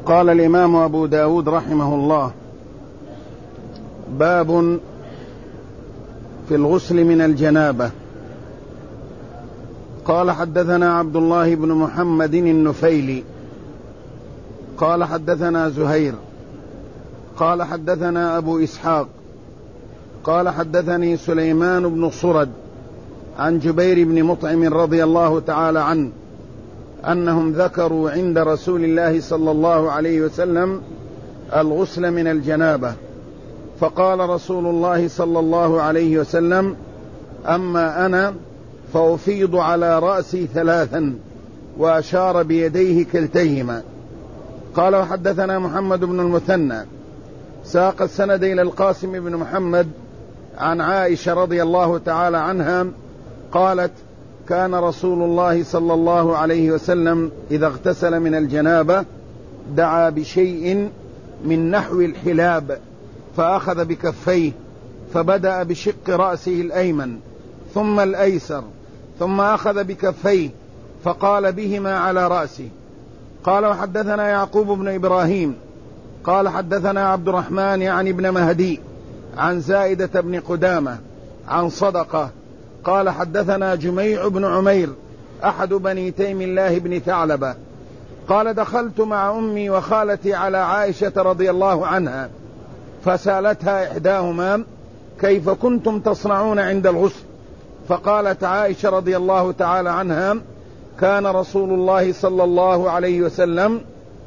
قال الإمام أبو داود رحمه الله: باب في الغسل من الجنابة. قال: حدثنا عبد الله بن محمد النفيلي قال: حدثنا زهير قال: حدثنا أبو إسحاق قال: حدثني سليمان بن صرد عن جبير بن مطعم رضي الله تعالى عنه أنهم ذكروا عند رسول الله صلى الله عليه وسلم الغسل من الجنابة، فقال رسول الله صلى الله عليه وسلم: أما أنا فأفيض على رأسي ثلاثا، وأشار بيديه كلتيهما. قال: وحدثنا محمد بن المثنى ساق السند إلى القاسم بن محمد عن عائشة رضي الله تعالى عنها قالت: كان رسول الله صلى الله عليه وسلم إذا اغتسل من الجنابة دعا بشيء من نحو الحلاب، فأخذ بكفيه فبدأ بشق رأسه الأيمن ثم الأيسر، ثم أخذ بكفيه فقال بهما على رأسه. قال: وحدثنا يعقوب بن إبراهيم قال: حدثنا عبد الرحمن يعني ابن مهدي عن زائدة بن قدامة عن صدقة قال: حدثنا جميع بن عمير أحد بني تيم الله بن ثعلبة قال: دخلت مع أمي وخالتي على عائشة رضي الله عنها، فسألتها إحداهما: كيف كنتم تصنعون عند الغسل؟ فقالت عائشة رضي الله تعالى عنها: كان رسول الله صلى الله عليه وسلم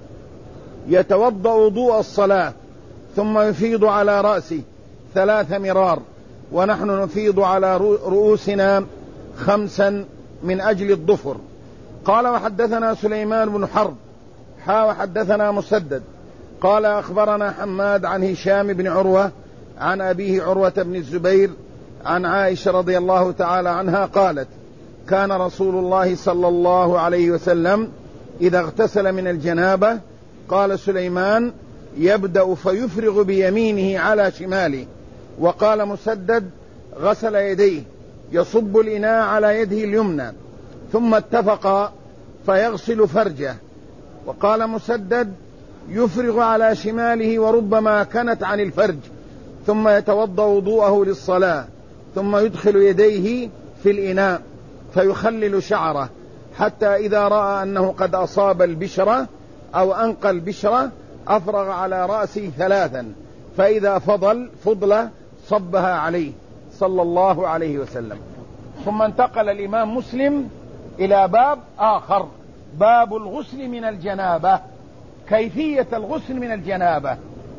يتوضأ وضوء الصلاة ثم يفيض على رأسه 3 مرار، ونحن نفيض على رؤوسنا 5 من أجل الضفر. قال: وحدثنا سليمان بن حرب وحدثنا مسدد قال: أخبرنا حماد عن هشام بن عروة عن أبيه عروة بن الزبير عن عائشة رضي الله تعالى عنها قالت: كان رسول الله صلى الله عليه وسلم إذا اغتسل من الجنابة، قال سليمان: يبدأ فيفرغ بيمينه على شماله. وقال مسدد: غسل يديه يصب الإناء على يده اليمنى ثم اتفق فيغسل فرجه. وقال مسدد: يفرغ على شماله وربما كانت عن الفرج، ثم يتوضأ وضوءه للصلاة، ثم يدخل يديه في الإناء فيخلل شعره حتى إذا رأى أنه قد أصاب البشرة أو أنقى البشرة أفرغ على رأسه 3، فإذا فضل صبها عليه صلى الله عليه وسلم. ثم انتقل الإمام مسلم إلى باب آخر، باب الغسل من الجنابة، كيفية الغسل من الجنابة.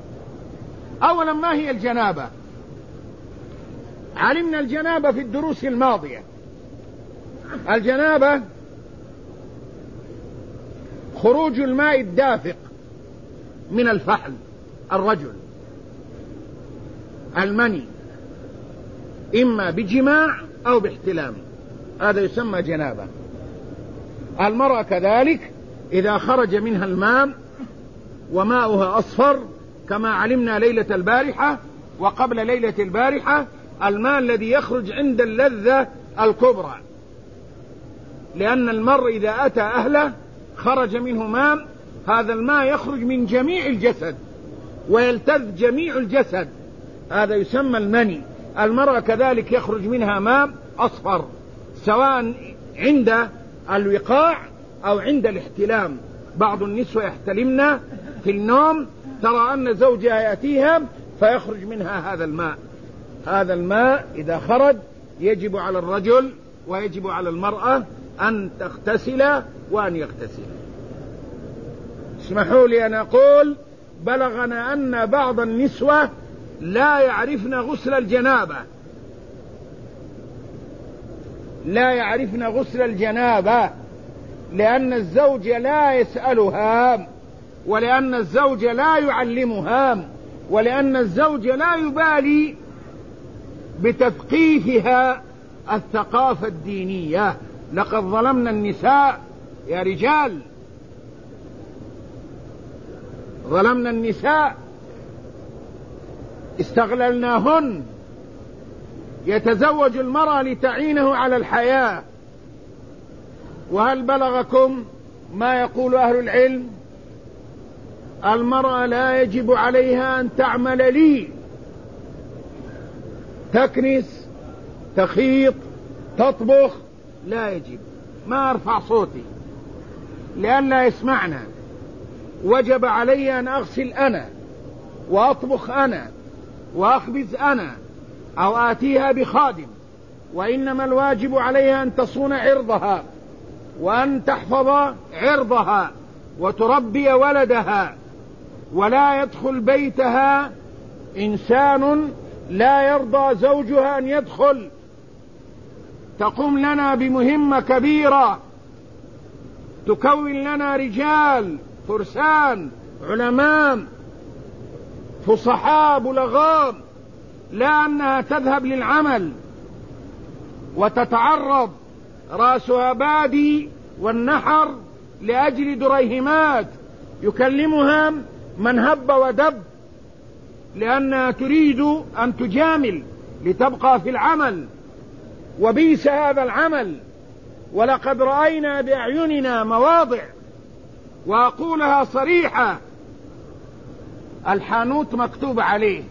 أولا، ما هي الجنابة؟ علمنا الجنابة في الدروس الماضية. الجنابة خروج الماء الدافق من الفحل الرجل، المني، إما بجماع أو باحتلام، هذا يسمى جنابة. المرأة كذلك إذا خرج منها الماء وماؤها أصفر كما علمنا ليلة البارحة وقبل ليلة البارحة، الماء الذي يخرج عند اللذة الكبرى، لأن المرء إذا أتى أهله خرج منه ماء، هذا الماء يخرج من جميع الجسد ويلتذ جميع الجسد، هذا يسمى المني. المرأة كذلك يخرج منها ماء أصفر، سواء عند الوقاع أو عند الاحتلام. بعض النسوة يحتلمن في النوم، ترى أن زوجها يأتيها فيخرج منها هذا الماء. هذا الماء إذا خرج يجب على الرجل ويجب على المرأة أن تغتسل وأن يغتسل. اسمحوا لي أن أقول: بلغنا أن بعض النسوة لا يعرفن غسل الجنابة، لا يعرفن غسل الجنابة، لأن الزوج لا يسألها، ولأن الزوج لا يعلمها، ولأن الزوج لا يبالي بتثقيفها الثقافة الدينية. لقد ظلمنا النساء يا رجال، ظلمنا النساء، استغللناهن. يتزوج المرأة لتعينه على الحياة. وهل بلغكم ما يقول أهل العلم؟ المرأة لا يجب عليها أن تعمل لي، تكنس، تخيط، تطبخ، لا يجب. ما أرفع صوتي لئلا يسمعنا. وجب علي أن أغسل أنا، وأطبخ أنا، وأخبز أنا، أو آتيها بخادم. وإنما الواجب عليها أن تصون عرضها، وأن تحفظ عرضها، وتربي ولدها. ولا يدخل بيتها إنسان لا يرضى زوجها أن يدخل. تقوم لنا بمهمة كبيرة، تكون لنا رجال فرسان علماء فصحاء بلغاء، لا أنها تذهب للعمل وتتعرض رأسها بادي والنحر لأجل دريهمات يكلمها من هب ودب، لأنها تريد أن تجامل لتبقى في العمل. وبئس هذا العمل. ولقد رأينا بأعيننا مواضع، وأقولها صريحة، الحانوت مكتوب عليه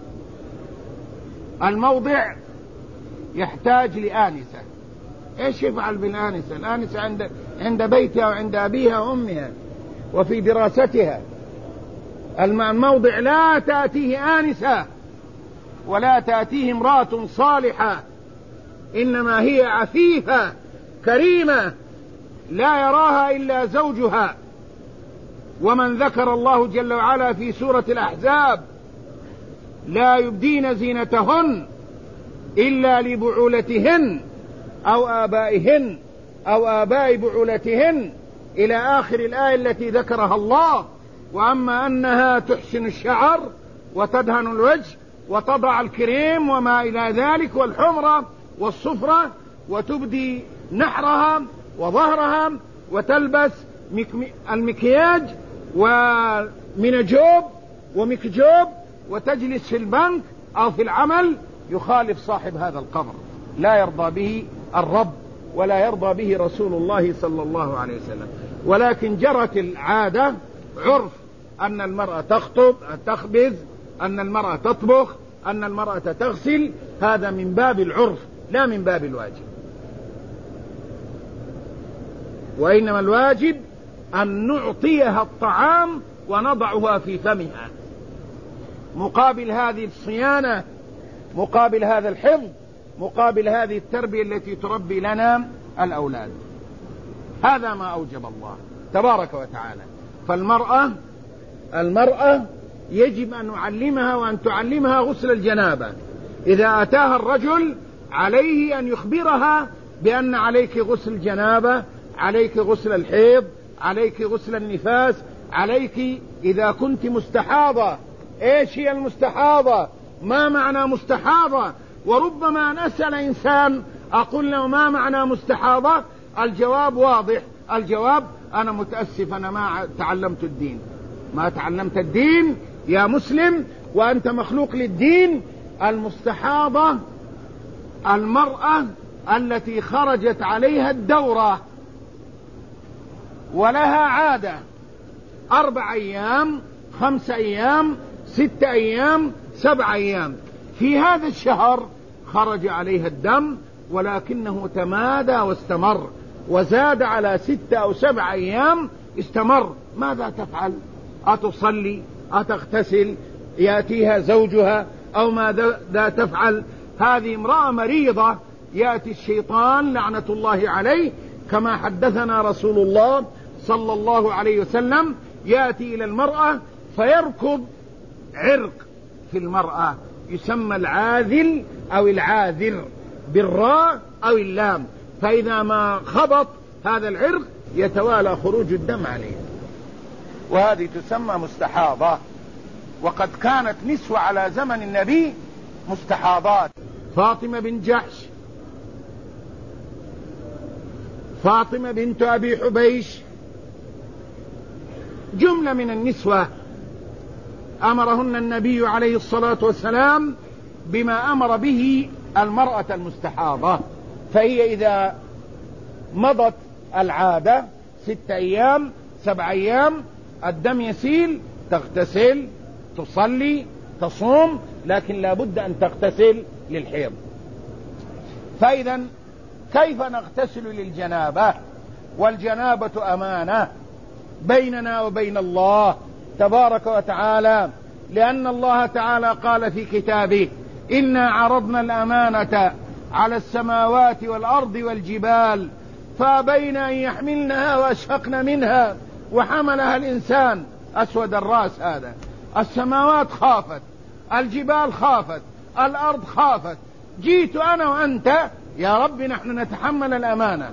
الموضع يحتاج لآنسة. ايش يفعل بالآنسة؟ الآنسة عند بيتها وعند أبيها وأمها وفي دراستها. الموضع لا تأتيه آنسة ولا تأتيه امرأة صالحة، إنما هي عفيفة كريمة لا يراها إلا زوجها. ومن ذكر الله جل وعلا في سورة الأحزاب لا يبدين زينتهن إلا لبعولتهن أو آبائهن أو آباء بعولتهن إلى آخر الآية التي ذكرها الله. وأما أنها تحسن الشعر وتدهن الوجه وتضع الكريم وما إلى ذلك والحمرة والصفرة، وتبدي نحرها وظهرها، وتلبس المكياج ومنجوب ومكجوب، وتجلس في البنك أو في العمل، يخالف صاحب هذا القبر، لا يرضى به الرب ولا يرضى به رسول الله صلى الله عليه وسلم. ولكن جرت العادة عرف أن المرأة تخطب تخبز، أن المرأة تطبخ، أن المرأة تغسل. هذا من باب العرف لا من باب الواجب. وإنما الواجب أن نعطيها الطعام ونضعها في فمها مقابل هذه الصيانة، مقابل هذا الحفظ، مقابل هذه التربية التي تربي لنا الأولاد. هذا ما أوجب الله تبارك وتعالى. فالمرأة يجب أن نعلمها وأن تعلمها غسل الجنابة. إذا أتاها الرجل عليه أن يخبرها بأن عليك غسل الجنابة، عليك غسل الحيض، عليك غسل النفاس، عليك إذا كنت مستحاضة. إيش هي المستحاضة؟ ما معنى مستحاضة؟ وربما أن أسأل إنسان أقول له ما معنى مستحاضة؟ الجواب واضح. الجواب أنا متأسف، أنا ما تعلمت الدين. ما تعلمت الدين يا مسلم وأنت مخلوق للدين. المستحاضة المرأة التي خرجت عليها الدورة ولها عادة 4 أيام 5 أيام 6 أيام 7 أيام. في هذا الشهر خرج عليها الدم ولكنه تمادى واستمر وزاد على 6 أو 7 أيام استمر. ماذا تفعل؟ أتصلي؟ أتغتسل؟ يأتيها زوجها أو ماذا تفعل؟ هذه امرأة مريضة. يأتي الشيطان لعنة الله عليه كما حدثنا رسول الله صلى الله عليه وسلم، يأتي إلى المرأة فيركض عرق في المرأة يسمى العاذل أو العاذر بالراء أو اللام، فإذا ما خبط هذا العرق يتوالى خروج الدم عليه، وهذه تسمى مستحاضة. وقد كانت نسوة على زمن النبي مستحاضات. فاطمة بن جحش، فاطمة بنت أبي حبيش، جملة من النسوة أمرهن النبي عليه الصلاة والسلام بما أمر به المرأة المستحاضة. فهي إذا مضت العادة 6 أيام 7 أيام الدم يسيل تغتسل، تصلي، تصوم، لكن لا بد أن تغتسل للحيض. فإذا كيف نغتسل للجنابة؟ والجنابة أمانة بيننا وبين الله تبارك وتعالى، لأن الله تعالى قال في كتابه: إنا عرضنا الأمانة على السماوات والأرض والجبال فأبين أن يحملنها وأشفقن منها وحملها الإنسان. أسود الرأس هذا. السماوات خافت، الجبال خافت، الأرض خافت، جيت أنا وأنت يا رب نحن نتحمل الأمانة.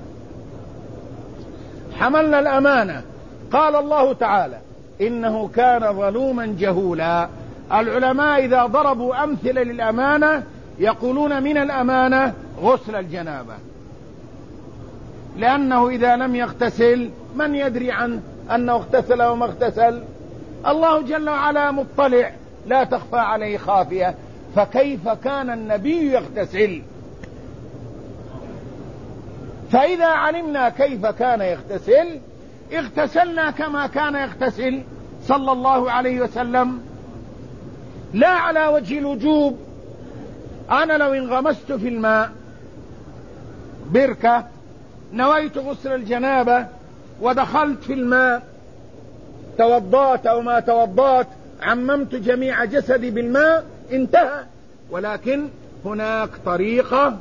حملنا الأمانة. قال الله تعالى: إنه كان ظلوما جهولا. العلماء إذا ضربوا أمثلة للأمانة يقولون من الأمانة غسل الجنابة، لأنه إذا لم يغتسل من يدري عنه أنه اغتسل أو ما اغتسل؟ الله جل وعلا مطلع، لا تخفى عليه خافية. فكيف كان النبي يغتسل؟ فإذا علمنا كيف كان يغتسل اغتسلنا كما كان يغتسل صلى الله عليه وسلم، لا على وجه الوجوب. أنا لو انغمست في الماء بركة، نويت غسل الجنابة ودخلت في الماء، توضأت أو ما توضأت، عممت جميع جسدي بالماء، انتهى. ولكن هناك طريقة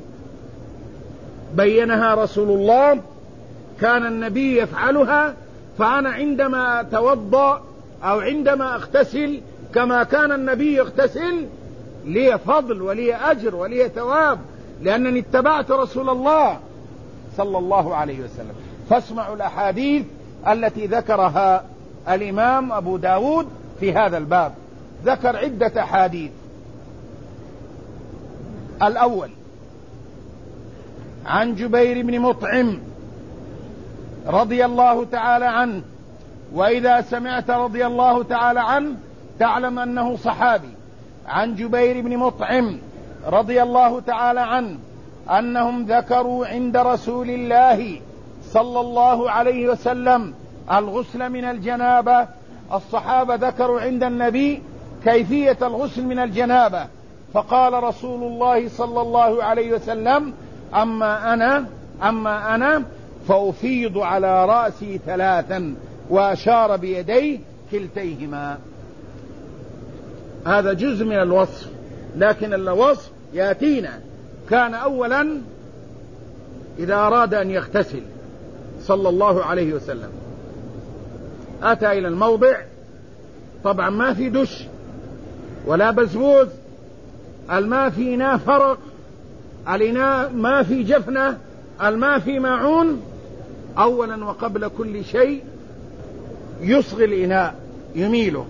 بينها رسول الله كان النبي يفعلها، فأنا عندما أتوضأ أو عندما أغتسل كما كان النبي يغتسل لي فضل ولي أجر ولي ثواب، لأنني اتبعت رسول الله صلى الله عليه وسلم. فاسمعوا الأحاديث التي ذكرها الإمام أبو داود في هذا الباب. ذكر عدة أحاديث. الأول عن جبير بن مطعم رضي الله تعالى عنه، وإذا سمعت رضي الله تعالى عنه تعلم أنه صحابي. عن جبير بن مطعم رضي الله تعالى عنه أنهم ذكروا عند رسول الله صلى الله عليه وسلم الغسل من الجنابة. الصحابة ذكروا عند النبي كيفية الغسل من الجنابة، فقال رسول الله صلى الله عليه وسلم: أما أنا فأفيض على رأسي ثلاثا، وأشار بيديه كلتيهما. هذا جزء من الوصف، لكن الوصف يأتينا. كان أولا إذا أراد أن يغتسل صلى الله عليه وسلم أتى إلى الموضع، طبعا ما في دش ولا بزبوز، الماء في إناء فرق، الإناء ما في جفنة، الماء في معون. أولا وقبل كل شيء يصغي الإناء، يميله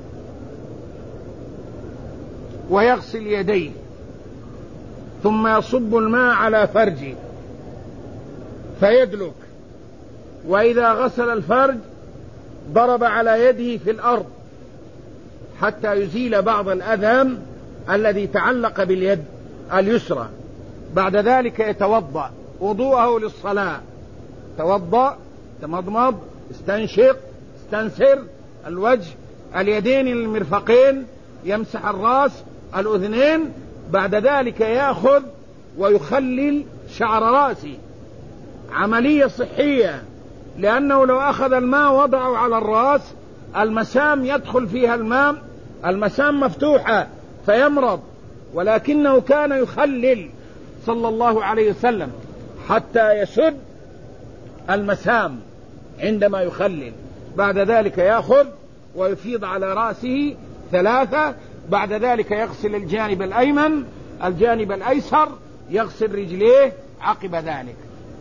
ويغسل يديه، ثم يصب الماء على فرجه فيدلك، وإذا غسل الفرج ضرب على يده في الأرض حتى يزيل بعض الأذى الذي تعلق باليد اليسرى. بعد ذلك يتوضأ وضوءه للصلاة، توضأ، تمضمض، استنشق، استنسر الوجه، اليدين المرفقين، يمسح الرأس، الأذنين. بعد ذلك يأخذ ويخلل شعر رأسه، عملية صحية، لأنه لو أخذ الماء وضعه على الرأس المسام يدخل فيها الماء، المسام مفتوحة فيمرض، ولكنه كان يخلل صلى الله عليه وسلم حتى يسد المسام عندما يخلل. بعد ذلك يأخذ ويفيض على رأسه ثلاثة. بعد ذلك يغسل الجانب الأيمن، الجانب الأيسر، يغسل رجليه عقب ذلك،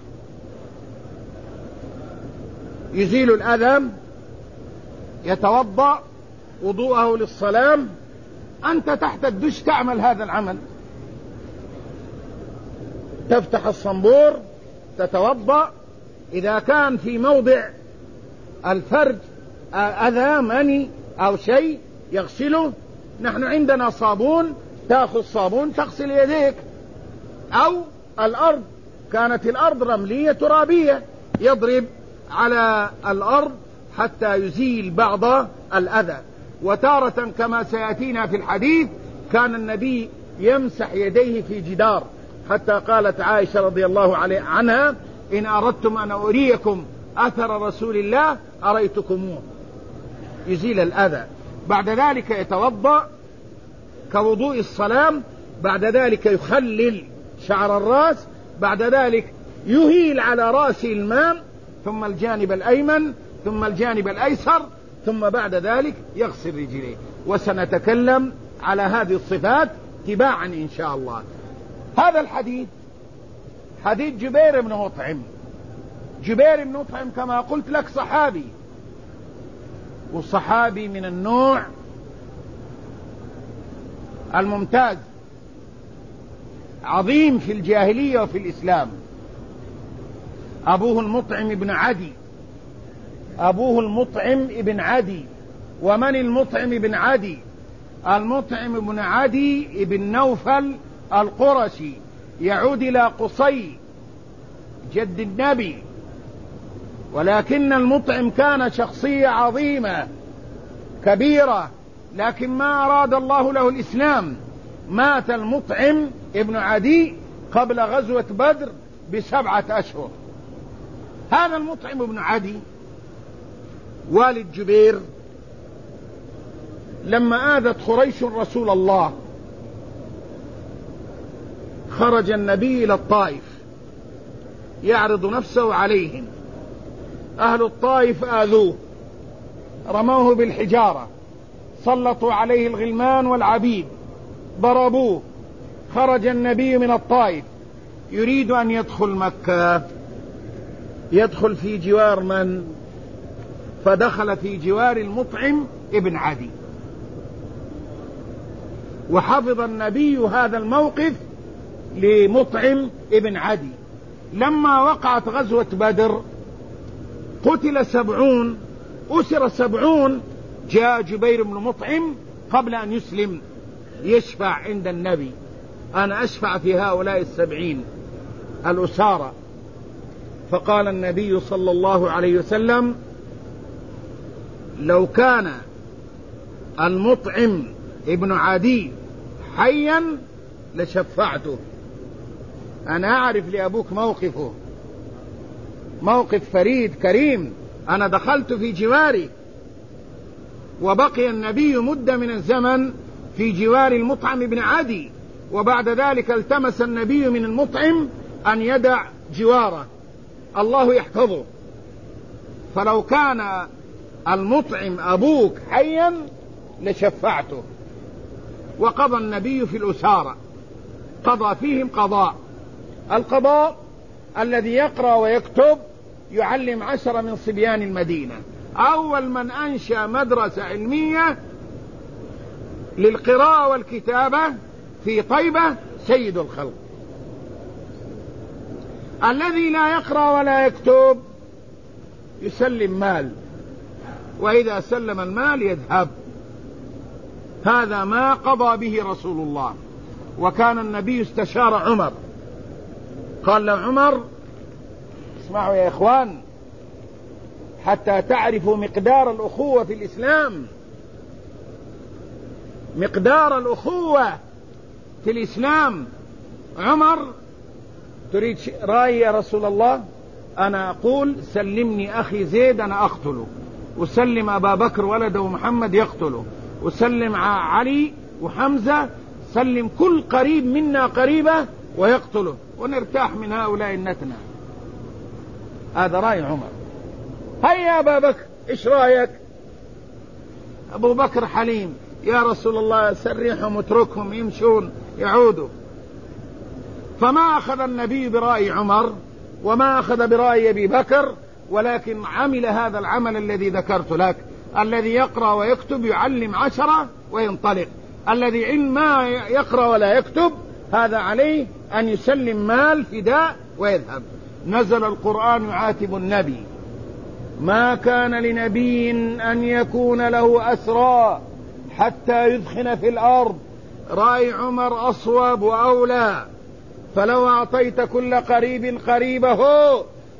يزيل الأذى، يتوضأ وضوءه للصلاة. أنت تحت الدش تعمل هذا العمل، تفتح الصنبور، تتوضأ. إذا كان في موضع الفرج أذى مني أو شيء يغسله. نحن عندنا صابون، تأخذ صابون تغسل يديك، أو الأرض، كانت الأرض رملية ترابية، يضرب على الأرض حتى يزيل بعض الأذى. وتارة كما سيأتينا في الحديث كان النبي يمسح يديه في جدار، حتى قالت عائشة رضي الله عنها: إن أردتم أن أريكم أثر رسول الله أريتكموه، يزيل الأذى. بعد ذلك يتوضأ كوضوء الصلاة، بعد ذلك يخلل شعر الرأس، بعد ذلك يهيل على رأسه الماء، ثم الجانب الأيمن، ثم الجانب الأيسر، ثم بعد ذلك يغسل رجليه. وسنتكلم على هذه الصفات تباعا إن شاء الله. هذا الحديث حديث جبير بن مطعم. جبير بن مطعم كما قلت لك صحابي، والصحابي من النوع الممتاز، عظيم في الجاهلية وفي الإسلام. أبوه المطعم بن عدي، أبوه المطعم بن عدي. ومن المطعم بن عدي؟ المطعم بن عدي بن نوفل القرشي، يعود إلى قصي جد النبي، ولكن المطعم كان شخصية عظيمة كبيرة، لكن ما أراد الله له الإسلام. مات المطعم ابن عدي قبل غزوة بدر ب7 أشهر. هذا المطعم ابن عدي والد جبير لما آذت قريش رسول الله خرج النبي إلى الطائف يعرض نفسه عليهم. أهل الطائف آذوه، رموه بالحجارة، سلطوا عليه الغلمان والعبيد، ضربوه. خرج النبي من الطائف يريد أن يدخل مكة، يدخل في جوار من؟ فدخل في جوار المطعم ابن عدي. وحفظ النبي هذا الموقف لمطعم ابن عدي. لما وقعت غزوة بدر قتل 70، أسر 70. جاء جبير بن مطعم قبل أن يسلم يشفع عند النبي: أنا أشفع في هؤلاء 70 الأسارى. فقال النبي صلى الله عليه وسلم: لو كان المطعم ابن عدي حيا لشفعته. أنا أعرف لأبوك موقفه، موقف فريد كريم. أنا دخلت في جواري، وبقي النبي مدة من الزمن في جوار المطعم ابن عدي، وبعد ذلك التمس النبي من المطعم أن يدع جواره، الله يحفظه. فلو كان المطعم أبوك حيا لشفعته. وقضى النبي في الأسارة، قضى فيهم قضاء. القضاء الذي يقرأ ويكتب يعلم 10 من صبيان المدينة. أول من أنشأ مدرسة علمية للقراءة والكتابة في طيبة سيد الخلق. الذي لا يقرأ ولا يكتب يسلم مال، وإذا سلم المال يذهب. هذا ما قضى به رسول الله. وكان النبي استشار عمر، قال له عمر: اسمعوا يا إخوان حتى تعرفوا مقدار الأخوة في الإسلام، مقدار الأخوة في الإسلام. عمر: تريد رأي يا رسول الله؟ أنا أقول سلمني أخي زيد أنا أقتله، وسلم أبا بكر ولده محمد يقتله، وسلم علي وحمزة، سلم كل قريب منا قريبة ويقتله، ونرتاح من هؤلاء النتنة. هذا رأي عمر. هيا أبا بكر إيش رأيك؟ أبو بكر حليم: يا رسول الله سرحهم واتركهم يمشون يعودوا. فما أخذ النبي برأي عمر وما أخذ برأي أبي بكر، ولكن عمل هذا العمل الذي ذكرت لك. الذي يقرأ ويكتب يعلم 10 وينطلق. الذي علم ما يقرأ ولا يكتب هذا عليه أن يسلم مال فداء ويذهب. نزل القرآن يعاتب النبي: ما كان لنبي أن يكون له أسرى حتى يدخن في الأرض. رأي عمر أصوب وأولى. فلو أعطيت كل قريب قريبه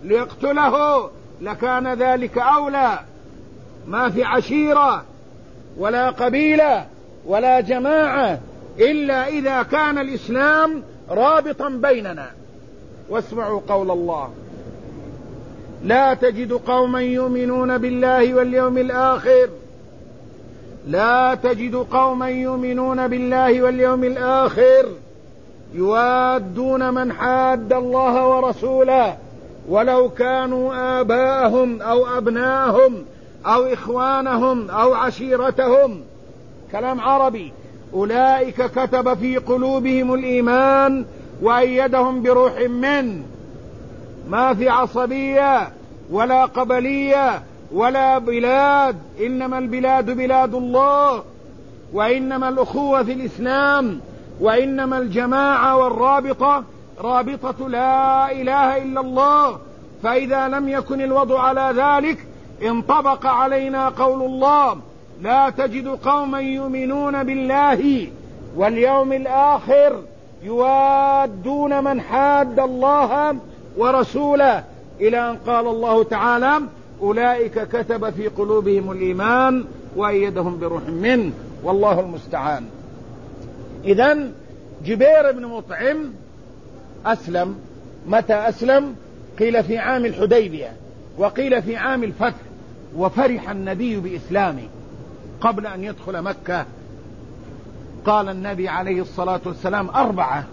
ليقتله لكان ذلك أولى. ما في عشيرة ولا قبيلة ولا جماعة إلا إذا كان الإسلام رابطا بيننا. واسمعوا قول الله: لا تجد قوما يؤمنون بالله واليوم الآخر لا تجد قوما يؤمنون بالله واليوم الآخر يوادون من حاد الله ورسوله ولو كانوا آباءهم أو أبناءهم أو إخوانهم أو عشيرتهم. كلام عربي. أولئك كتب في قلوبهم الإيمان وأيدهم بروح منه. ما في عصبية ولا قبلية ولا بلاد، إنما البلاد بلاد الله، وإنما الأخوة في الإسلام، وإنما الجماعة والرابطة رابطة لا إله إلا الله. فإذا لم يكن الوضع على ذلك انطبق علينا قول الله: لا تجد قوما يؤمنون بالله واليوم الآخر يوادون من حاد الله ورسوله، إلى أن قال الله تعالى: أولئك كتب في قلوبهم الإيمان وأيدهم بروح منه، والله المستعان. إذن جبير بن مطعم أسلم. متى أسلم؟ قيل في عام الحديبية، وقيل في عام الفتح. وفرح النبي بإسلامه قبل أن يدخل مكة. قال النبي عليه الصلاة والسلام: 4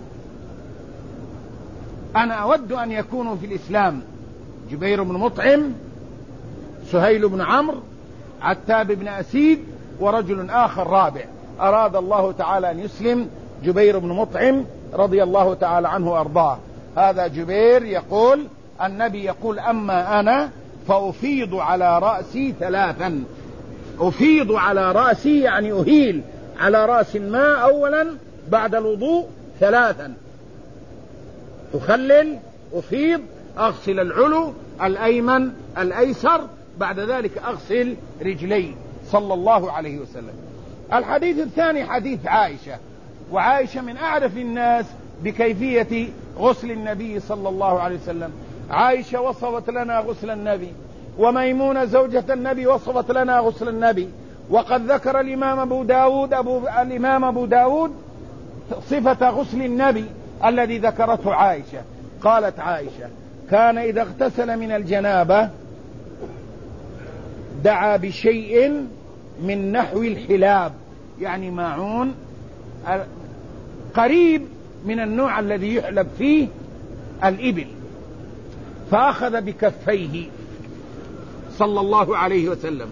أنا أود أن يكونوا في الإسلام: جبير بن مطعم، سهيل بن عمرو، عتاب بن أسيد، ورجل آخر رابع. أراد الله تعالى أن يسلم جبير بن مطعم رضي الله تعالى عنه وأرضاه. هذا جبير يقول: النبي يقول: أما أنا فأفيض على رأسي 3. أفيض على رأسي يعني أهيل على رأس الماء أولا بعد الوضوء 3. أخلل، أفيض، أغسل العلو، الأيمن، الأيسر، بعد ذلك أغسل رجلي، صلى الله عليه وسلم. الحديث الثاني حديث عائشة. وعائشة من أعرف الناس بكيفية غسل النبي صلى الله عليه وسلم. عائشة وصفت لنا غسل النبي، وميمونة زوجة النبي وصفت لنا غسل النبي. وقد ذكر الإمام أبو داود صفة غسل النبي الذي ذكرته عائشة. قالت عائشة: كان إذا اغتسل من الجنابة دعا بشيء من نحو الحلاب، يعني ماعون قريب من النوع الذي يحلب فيه الإبل، فأخذ بكفيه صلى الله عليه وسلم،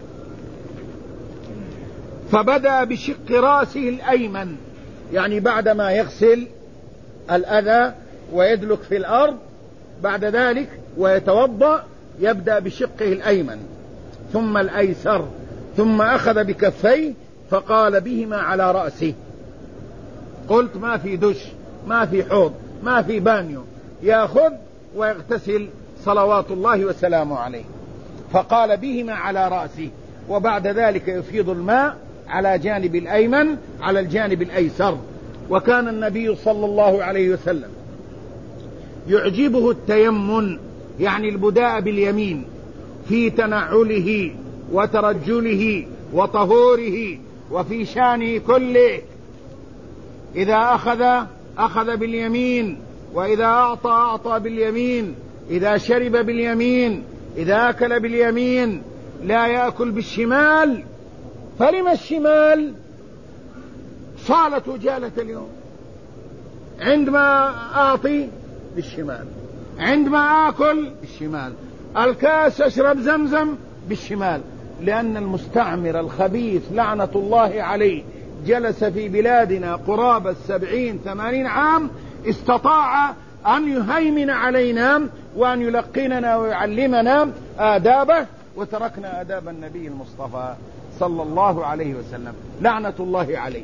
فبدأ بشق رأسه الأيمن، يعني بعدما يغسل الأذى ويدلك في الأرض بعد ذلك ويتوضأ يبدأ بشقه الأيمن ثم الأيسر، ثم أخذ بكفيه فقال بهما على رأسه. قلت: ما في دش، ما في حوض، ما في بانيو، يأخذ ويغتسل صلوات الله وسلامه عليه. فقال بهما على رأسه، وبعد ذلك يفيض الماء على جانب الأيمن على الجانب الأيسر. وكان النبي صلى الله عليه وسلم يعجبه التيمن، يعني البداء باليمين، في تنعله وترجله وطهوره وفي شانه كله. إذا أخذ باليمين، وإذا أعطى باليمين، إذا شرب باليمين، إذا أكل باليمين، لا يأكل بالشمال. فلما الشمال؟ صالت وجالة اليوم. عندما أعطي بالشمال، عندما آكل بالشمال، الكاس أشرب زمزم بالشمال. لأن المستعمر الخبيث لعنة الله عليه جلس في بلادنا قرابة 70-80 عام، استطاع أن يهيمن علينا وأن يلقننا ويعلمنا آدابه، وتركنا آداب النبي المصطفى صلى الله عليه وسلم، لعنة الله عليه.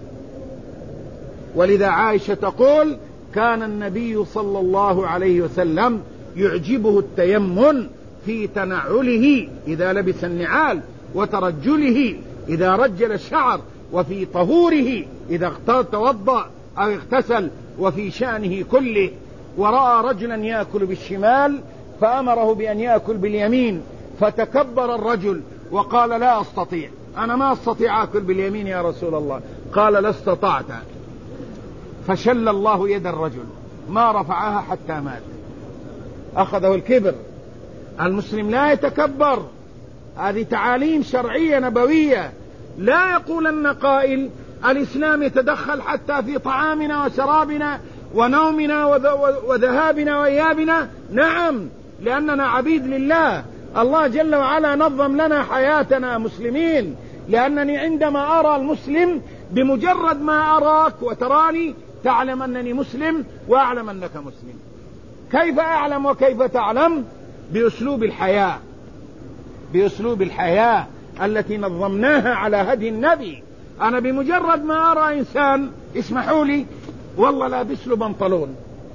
ولذا عائشة تقول: كان النبي صلى الله عليه وسلم يعجبه التيمن في تنعله إذا لبس النعال، وترجله إذا رجل الشعر، وفي طهوره إذا توضأ أو اغتسل، وفي شأنه كله. ورأى رجلا يأكل بالشمال فأمره بأن يأكل باليمين، فتكبر الرجل وقال: لا أستطيع، أنا ما أستطيع أكل باليمين يا رسول الله. قال لا استطعت. فشل الله يد الرجل ما رفعها حتى مات. أخذه الكبر. المسلم لا يتكبر، هذه تعاليم شرعية نبوية. لا يقولن قائل الإسلام يتدخل حتى في طعامنا وشرابنا ونومنا وذهابنا وإيابنا. نعم، لأننا عبيد لله. الله جل وعلا نظم لنا حياتنا مسلمين، لأنني عندما أرى المسلم بمجرد ما أراك وتراني تعلم أنني مسلم وأعلم أنك مسلم. كيف أعلم وكيف تعلم؟ بأسلوب الحياة، بأسلوب الحياة التي نظمناها على هدي النبي. أنا بمجرد ما أرى إنسان، اسمحوا لي، والله لابس له بنطلون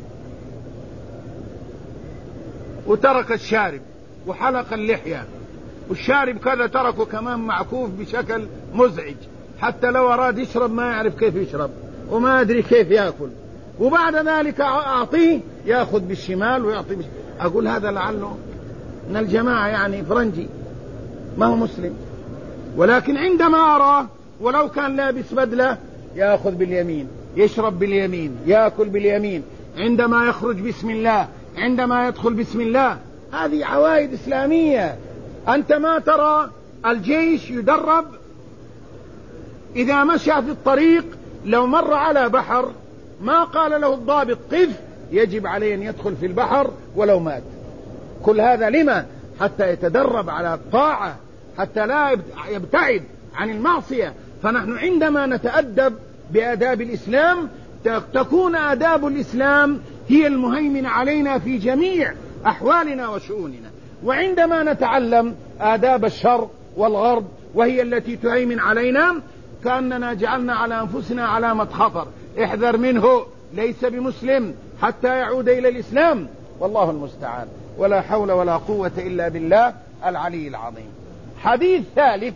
وترك الشارب وحلق اللحية، والشارب كذا تركه كمان معكوف بشكل مزعج، حتى لو أراد يشرب ما يعرف كيف يشرب وما أدري كيف يأكل، وبعد ذلك أعطيه يأخذ بالشمال ويعطي أقول هذا لعله من الجماعة، يعني فرنجي ما هو مسلم. ولكن عندما أراه ولو كان لابس بدلة يأخذ باليمين، يشرب باليمين، يأكل باليمين، عندما يخرج بسم الله، عندما يدخل بسم الله. هذه عوائد إسلامية. أنت ما ترى الجيش يدرب إذا مشى في الطريق لو مر على بحر ما قال له الضابط قف، يجب عليه أن يدخل في البحر ولو مات. كل هذا لما؟ حتى يتدرب على الطاعة، حتى لا يبتعد عن المعصية. فنحن عندما نتأدب بآداب الإسلام تكون آداب الإسلام هي المهيمنة علينا في جميع أحوالنا وشؤوننا. وعندما نتعلم آداب الشرق والغرب وهي التي تهيمن علينا كأننا جعلنا على أنفسنا علامة خطر، احذر منه، ليس بمسلم حتى يعود إلى الإسلام. والله المستعان، ولا حول ولا قوة إلا بالله العلي العظيم. حديث ثالث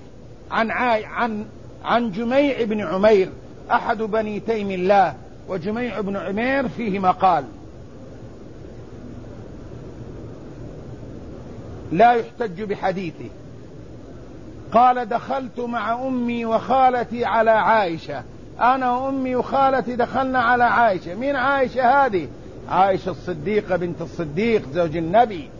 عن جميع بن عمير أحد بني تيم الله. وجميع بن عمير فيه مقال لا يحتج بحديثه. قال دخلت مع أمي وخالتي على عائشة، أنا وأمي وخالتي دخلنا على عائشة. مين عائشة هذه؟ عائشة الصديقة بنت الصديق زوج النبي